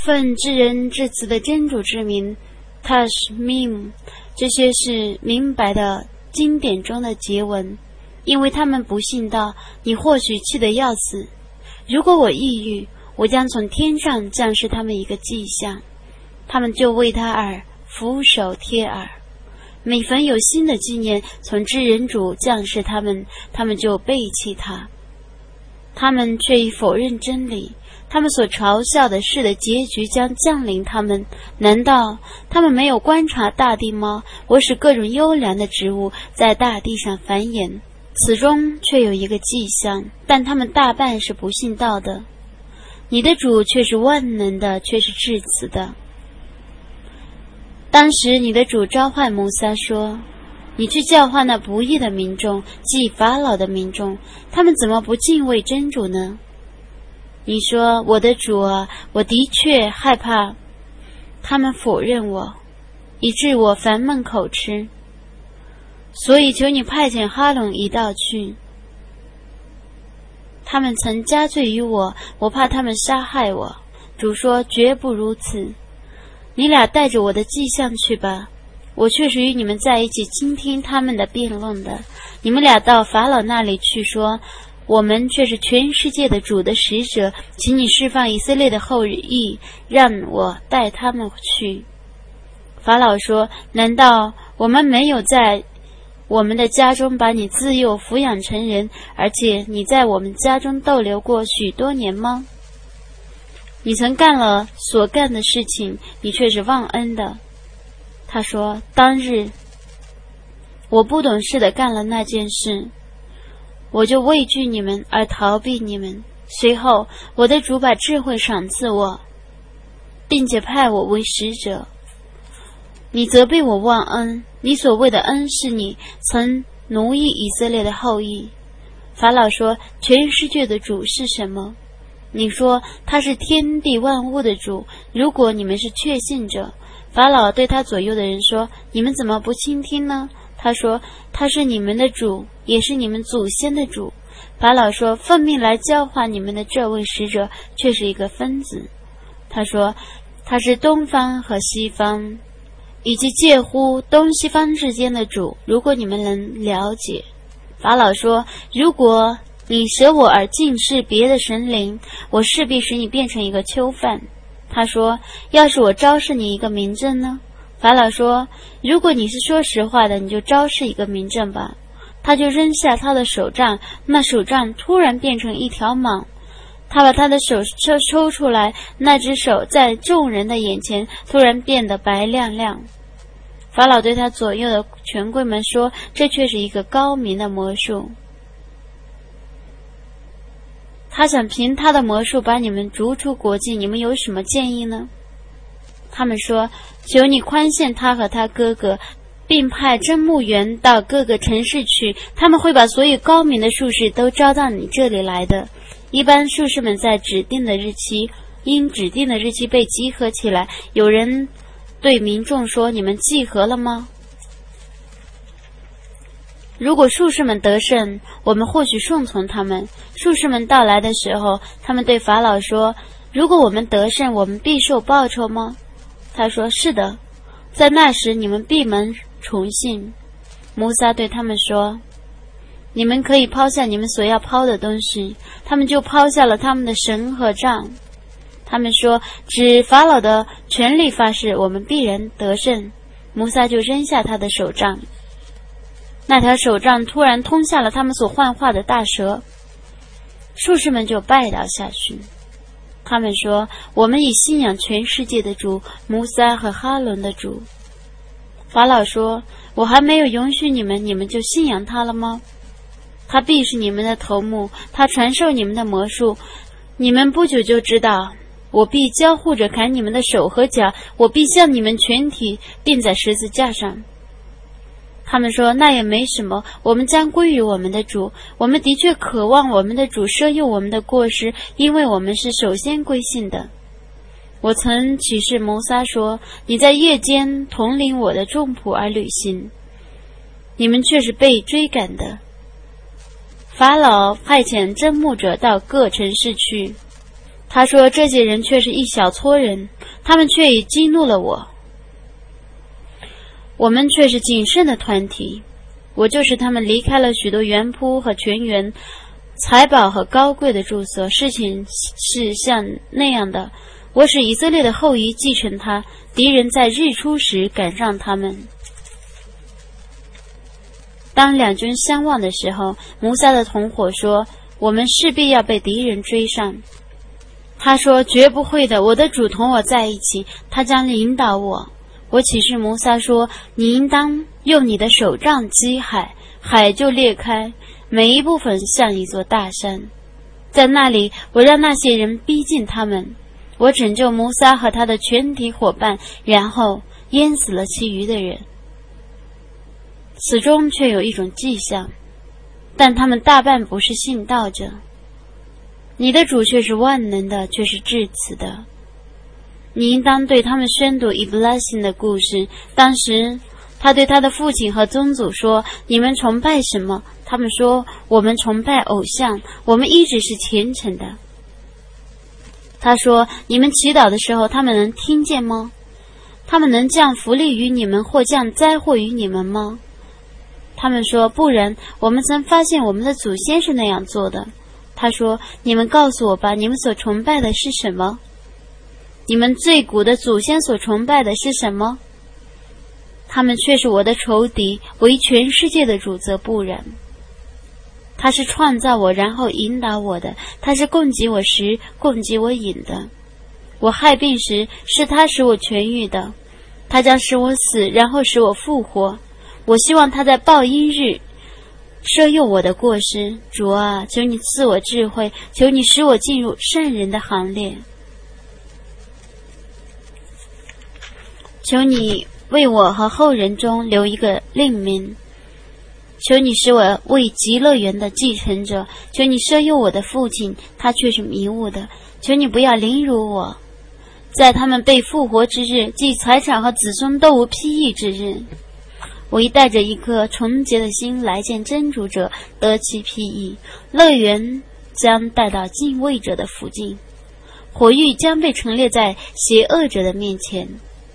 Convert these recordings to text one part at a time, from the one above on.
奉至仁至慈的真主之名 Tashmim， 这些是明白的经典中的结文。因为他们不信道，你或许气得要死。如果我抑郁，我将从天上降示他们一个迹象，他们就为他而俯首贴耳。每逢有新的纪念从至仁主降示他们，他们就背弃他。他们却已否认真理，他们所嘲笑的事的结局将降临他们。难道他们没有观察大地吗？我使各种优良的植物在大地上繁衍，此中却有一个迹象，但他们大半是不信道的。你的主却是万能的，却是至慈的。当时你的主召唤摩撒说，你去教化那不义的民众，即法老的民众，他们怎么不敬畏真主呢？你说，我的主啊，我的确害怕他们否认我，以致我烦闷口吃，所以求你派遣哈伦一道去。他们曾加罪于我，我怕他们杀害我。主说，绝不如此，你俩带着我的迹象去吧，我确实与你们在一起倾听他们的辩论的。你们俩到法老那里去说，我们却是全世界的主的使者，请你释放以色列的后裔，让我带他们去。法老说，难道我们没有在我们的家中把你自幼抚养成人，而且你在我们家中逗留过许多年吗？你曾干了所干的事情，你却是忘恩的。他说，当日我不懂事的干了那件事，我就畏惧你们而逃避你们。随后我的主把智慧赏赐我，并且派我为使者。你责备我忘恩，你所谓的恩是你曾奴役以色列的后裔。法老说，全世界的主是什么？你说，他是天地万物的主。如果你们是确信者，法老对他左右的人说，你们怎么不倾听呢？他说，他是你们的主，也是你们祖先的主。法老说，奉命来教化你们的这位使者却是一个疯子。他说，他是东方和西方以及介乎东西方之间的主，如果你们能了解。法老说，如果你舍我而敬视别的神灵，我势必使你变成一个囚犯。他说，要是我昭示你一个明证呢？法老说，如果你是说实话的，你就昭示一个明证吧。他就扔下他的手杖，那手杖突然变成一条蟒。他把他的手抽出来，那只手在众人的眼前突然变得白亮亮。法老对他左右的权贵们说，这却是一个高明的魔术。他想凭他的魔术把你们逐出国境，你们有什么建议呢？他们说，求你宽限他和他哥哥，并派侦牧员到各个城市去，他们会把所有高明的术士都招到你这里来的。一般术士们在指定的日期，因指定的日期被集合起来。有人对民众说，你们集合了吗？如果术士们得胜，我们或许顺从他们。术士们到来的时候，他们对法老说，如果我们得胜，我们必受报酬吗？他说，是的，在那时你们闭门崇信。摩撒对他们说，你们可以抛下你们所要抛的东西。他们就抛下了他们的绳和杖。他们说，指法老的权力发誓，我们必然得胜。摩撒就扔下他的手杖，那条手杖突然通下了他们所幻化的大蛇，术士们就拜倒下去。他们说，我们已信仰全世界的主，摩撒和哈伦的主。法老说，我还没有允许你们，你们就信仰他了吗？他必是你们的头目，他传授你们的魔术，你们不久就知道。我必交互着砍你们的手和脚，我必向你们全体钉在十字架上。他们说，那也没什么，我们将归于我们的主。我们的确渴望我们的主赦宥我们的过失，因为我们是首先归信的。我曾启示摩撒说，你在夜间统领我的众仆而旅行，你们却是被追赶的。法老派遣侦牧者到各城市去， 他说这些人却是一小撮人，他们却已激怒了我。我们却是谨慎的团体，我就是他们离开了许多园圃和泉源，财宝和高贵的住所。事情是像那样的，我使以色列的后裔继承他，敌人在日出时赶上他们。当两军相望的时候，摩萨的同伙说，我们势必要被敌人追上。他说，绝不会的，我的主同我在一起，他将引导我。我启示摩萨说，你应当用你的手杖击海，海就裂开，每一部分像一座大山。在那里，我让那些人逼近他们，我拯救摩萨和他的全体伙伴，然后淹死了其余的人。此中却有一种迹象，但他们大半不是信道者。你的主却是万能的，却是至此的。你应当对他们宣读以布拉辛的故事。当时他对他的父亲和宗祖说，你们崇拜什么？他们说，我们崇拜偶像，我们一直是虔诚的。他说，你们祈祷的时候，他们能听见吗？他们能降福利于你们或降灾祸于你们吗？他们说，不然，我们曾发现我们的祖先是那样做的。他说，你们告诉我吧，你们所崇拜的是什么？你们最古的祖先所崇拜的是什么？他们却是我的仇敌，为全世界的主则不然。他是创造我，然后引导我的，他是供给我食，供给我饮的。我害病时，是他使我痊愈的，他将使我死，然后使我复活。我希望他在报应日赦宥我的过失。主啊，求你赐我智慧，求你使我进入圣人的行列。求你为我和后人中留一个令名，求你使我为极乐园的继承者，求你赦宥我的父亲，他却是迷雾的，求你不要凌辱我，在他们被复活之日，即财产和子孙都无裨益之日。我已带着一颗纯洁的心来见真主者，得其裨益。乐园将带到敬畏者的附近，火狱将被陈列在邪恶者的面前，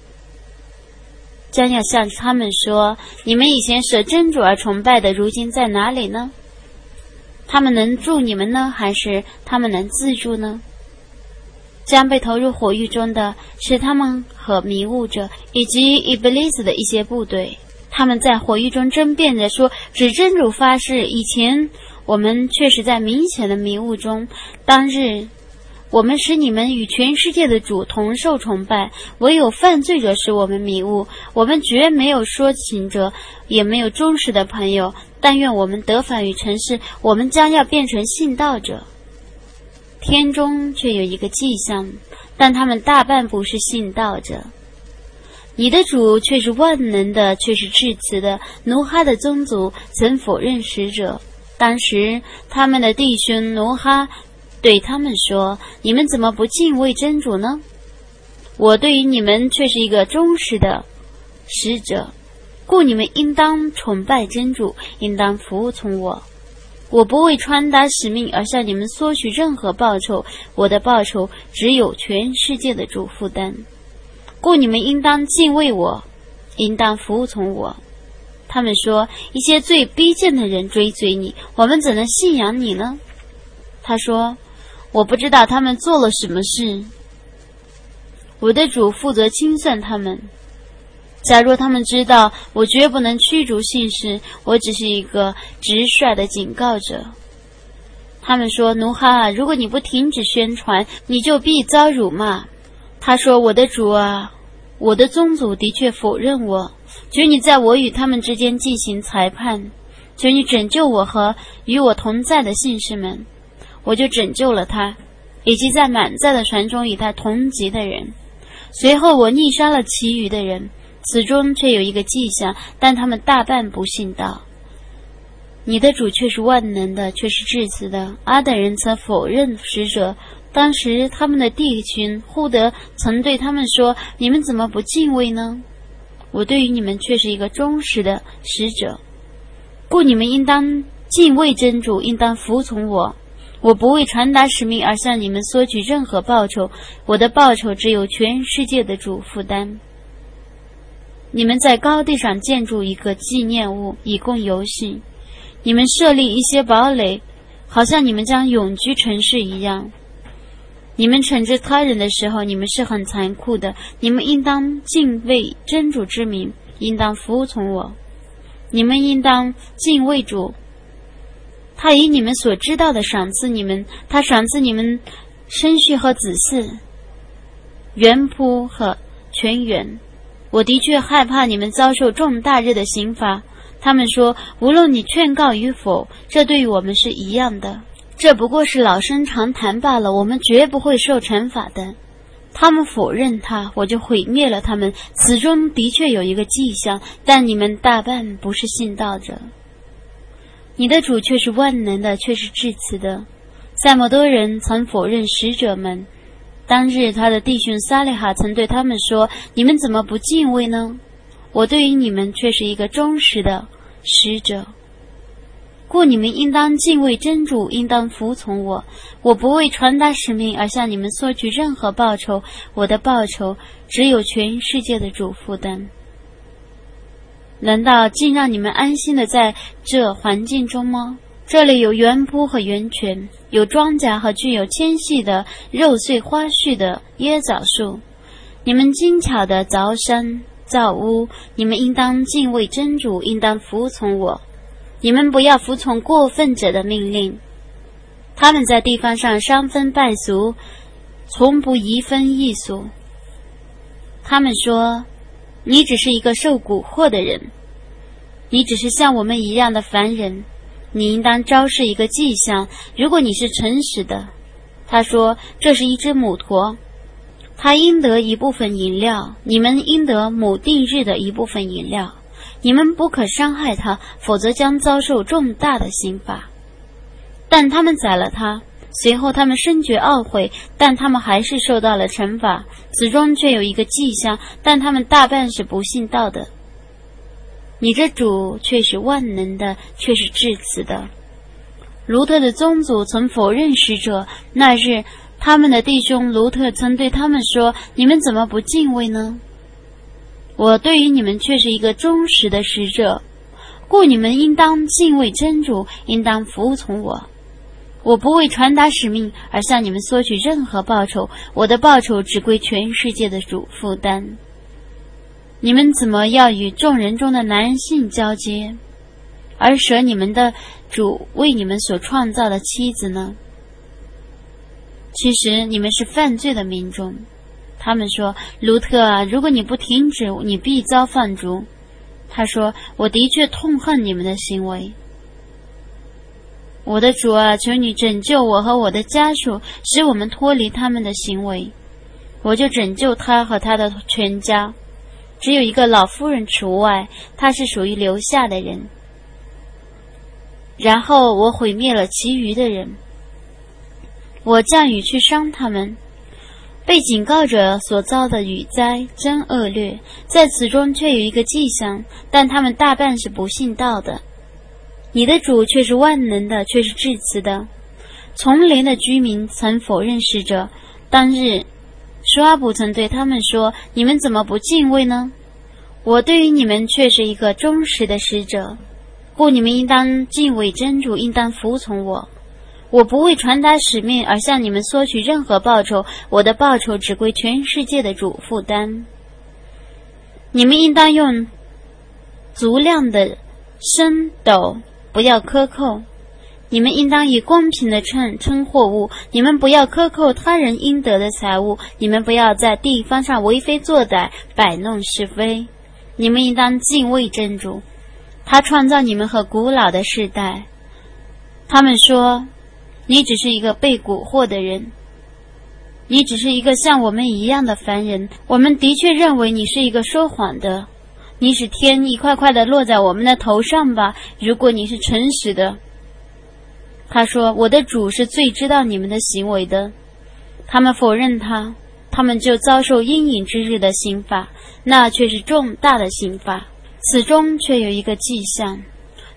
将要向他们说，你们以前舍真主而崇拜的，如今在哪里呢？他们能助你们呢，还是他们能自助呢？将被投入火狱中的是他们和迷雾者以及伊布利斯的一些部队。他们在火狱中争辩着说，指真主发誓，以前我们确实在明显的迷雾中，当日我们使你们与全世界的主同受崇拜，唯有犯罪者使我们迷雾。我们绝没有说情者，也没有忠实的朋友，但愿我们得返于尘世，我们将要变成信道者。天中却有一个迹象，但他们大半不是信道者。你的主却是万能的，却是至慈的。奴哈的宗族曾否认使者，当时他们的弟兄奴哈对他们说，你们怎么不敬畏真主呢？我对于你们却是一个忠实的使者，故你们应当崇拜真主，应当服从我。我不为传达使命而向你们索取任何报酬，我的报酬只有全世界的主负担。故你们应当敬畏我，应当服从我。他们说，一些最逼贱的人追随你，我们怎能信仰你呢？他说，我不知道他们做了什么事，我的主负责清算他们。假若他们知道，我绝不能驱逐信士，我只是一个直率的警告者。他们说，奴哈，如果你不停止宣传，你就必遭辱骂。他说，我的主啊，我的宗族的确否认我，求你在我与他们之间进行裁判，求你拯救我和与我同在的信士们。我就拯救了他，以及在满载的船中与他同级的人。随后我逆杀了其余的人，此中却有一个迹象，但他们大半不信道。你的主却是万能的，却是至慈的。阿等人曾否认使者，当时他们的弟兄忽德曾对他们说，你们怎么不敬畏呢？我对于你们却是一个忠实的使者，故你们应当敬畏真主，应当服从我。 我不为传达使命而向你们索取任何报酬，我的报酬只有全世界的主负担。你们在高地上建筑一个纪念物，以供游戏。你们设立一些堡垒，好像你们将永居城市一样。你们惩治他人的时候，你们是很残酷的。你们应当敬畏真主之名，应当服从我。你们应当敬畏主，他以你们所知道的赏赐你们，他赏赐你们生畜和子嗣，园圃和泉源。我的确害怕你们遭受重大日的刑罚。他们说，无论你劝告与否，这对于我们是一样的，这不过是老生常谈罢了，我们绝不会受惩罚的。他们否认他，我就毁灭了他们。此中的确有一个迹象，但你们大半不是信道者。你的主却是万能的，却是至慈的。塞摩多人曾否认使者们，当日他的弟兄撒利哈曾对他们说，你们怎么不敬畏呢？我对于你们却是一个忠实的使者，故你们应当敬畏真主，应当服从我。我不为传达使命而向你们索取任何报酬，我的报酬只有全世界的主负担。难道竟让你们安心的在这环境中吗？这里有园圃和源泉，有庄稼和具有纤细的肉穗花絮的椰枣树。你们精巧的凿山造屋，你们应当敬畏真主，应当服从我。你们不要服从过分者的命令，他们在地方上伤风败俗，从不移风易俗。他们说，你只是一个受蛊惑的人，你只是像我们一样的凡人，你应当昭示一个迹象，如果你是诚实的。他说，这是一只母驼，他应得一部分饮料，你们应得母定日的一部分饮料。你们不可伤害他，否则将遭受重大的刑罚。但他们宰了他，随后他们深觉懊悔，但他们还是受到了惩罚。此中却有一个迹象，但他们大半是不信道的。你这主却是万能的，却是至慈的。卢特的宗族曾否认使者，那日他们的弟兄卢特曾对他们说，你们怎么不敬畏呢？我对于你们却是一个忠实的使者，故你们应当敬畏真主，应当服从我。我不为传达使命而向你们索取任何报酬，我的报酬只归全世界的主负担。你们怎么要与众人中的男性交接，而舍你们的主为你们所创造的妻子呢？其实你们是犯罪的民众。他们说，卢特啊，如果你不停止，你必遭放逐。他说，我的确痛恨你们的行为。我的主啊，求你拯救我和我的家属，使我们脱离他们的行为。我就拯救他和他的全家，只有一个老妇人除外，她是属于留下的人。然后我毁灭了其余的人，我降雨去伤他们。被警告者所遭的雨灾真恶劣，在此中却有一个迹象，但他们大半是不信道的。你的主却是万能的，却是至慈的。丛林的居民曾否认使者，当日舒阿卜曾对他们说，你们怎么不敬畏呢？我对于你们却是一个忠实的使者，故你们应当敬畏真主，应当服从我。我不为传达使命而向你们索取任何报酬，我的报酬只归全世界的主负担。你们应当用足量的升斗，不要克扣。你们应当以公平的称货物，你们不要克扣他人应得的财物，你们不要在地方上为非作歹，摆弄是非。你们应当敬畏真主，他创造你们和古老的世代。他们说，你只是一个被蛊惑的人，你只是一个像我们一样的凡人。我们的确认为你是一个说谎的，你使天一块块的落在我们的头上吧，如果你是诚实的。他说，我的主是最知道你们的行为的。他们否认他，他们就遭受阴影之日的刑罚，那却是重大的刑罚。此中却有一个迹象，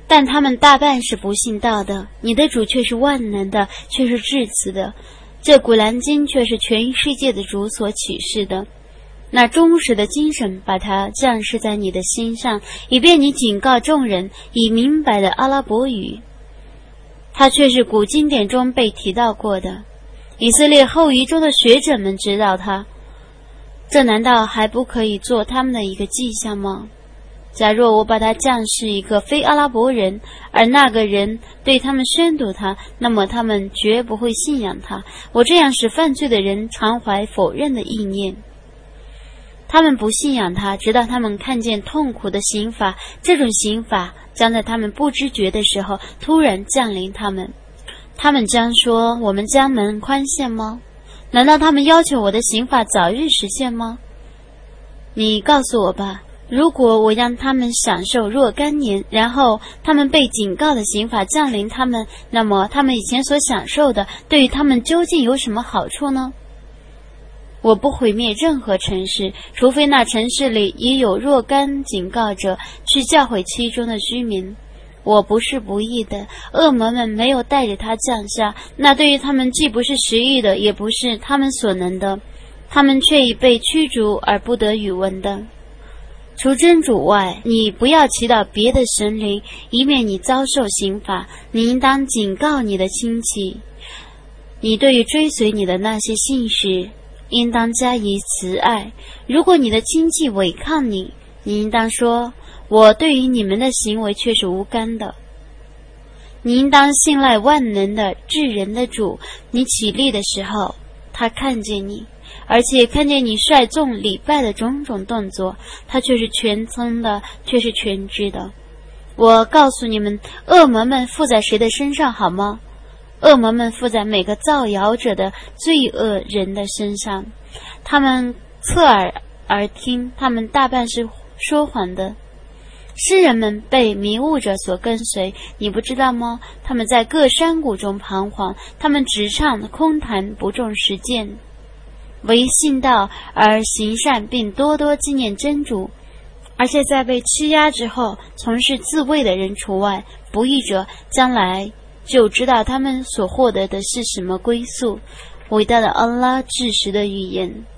但他们大半是不信道的，你的主却是万能的，却是至慈的。这古兰经却是全世界的主所启示的，那忠实的精神把它降示在你的心上，以便你警告众人以明白的阿拉伯语。它却是古经典中被提到过的，以色列后裔中的学者们知道它，这难道还不可以做他们的一个迹象吗？假若我把它降示一个非阿拉伯人，而那个人对他们宣读它，那么他们绝不会信仰它。我这样使犯罪的人常怀否认的意念，他们不信仰它，直到他们看见痛苦的刑罚，这种刑罚将在他们不知觉的时候突然降临他们。他们将说，我们将门宽限吗？难道他们要求我的刑罚早日实现吗？你告诉我吧，如果我让他们享受若干年，然后他们被警告的刑罚降临他们，那么他们以前所享受的对于他们究竟有什么好处呢？我不毁灭任何城市，除非那城市里已有若干警告者去教诲其中的居民。我不是不义的，恶魔们没有带着他降下，那对于他们既不是实意的，也不是他们所能的，他们却已被驱逐而不得语闻的。除真主外，你不要祈祷别的神灵，以免你遭受刑罚。你应当警告你的亲戚，你对于追随你的那些信使应当加以慈爱。如果你的亲戚违抗你，你应当说，我对于你们的行为却是无干的。你应当信赖万能的至人的主，你起立的时候他看见你，而且看见你率众礼拜的种种动作，他却是全聪的，却是全知的。我告诉你们，恶魔们附在谁的身上好吗？恶魔们附在每个造谣者的罪恶人的身上。他们侧耳而听，他们大半是说谎的。诗人们被迷雾者所跟随，你不知道吗？他们在各山谷中彷徨，他们只唱空谈，不重实践。唯信道而行善，并多多纪念真主，而且在被欺压之后从事自卫的人除外，不义者将来就知道他们所获得的是什么归宿。伟大的安拉至实的预言。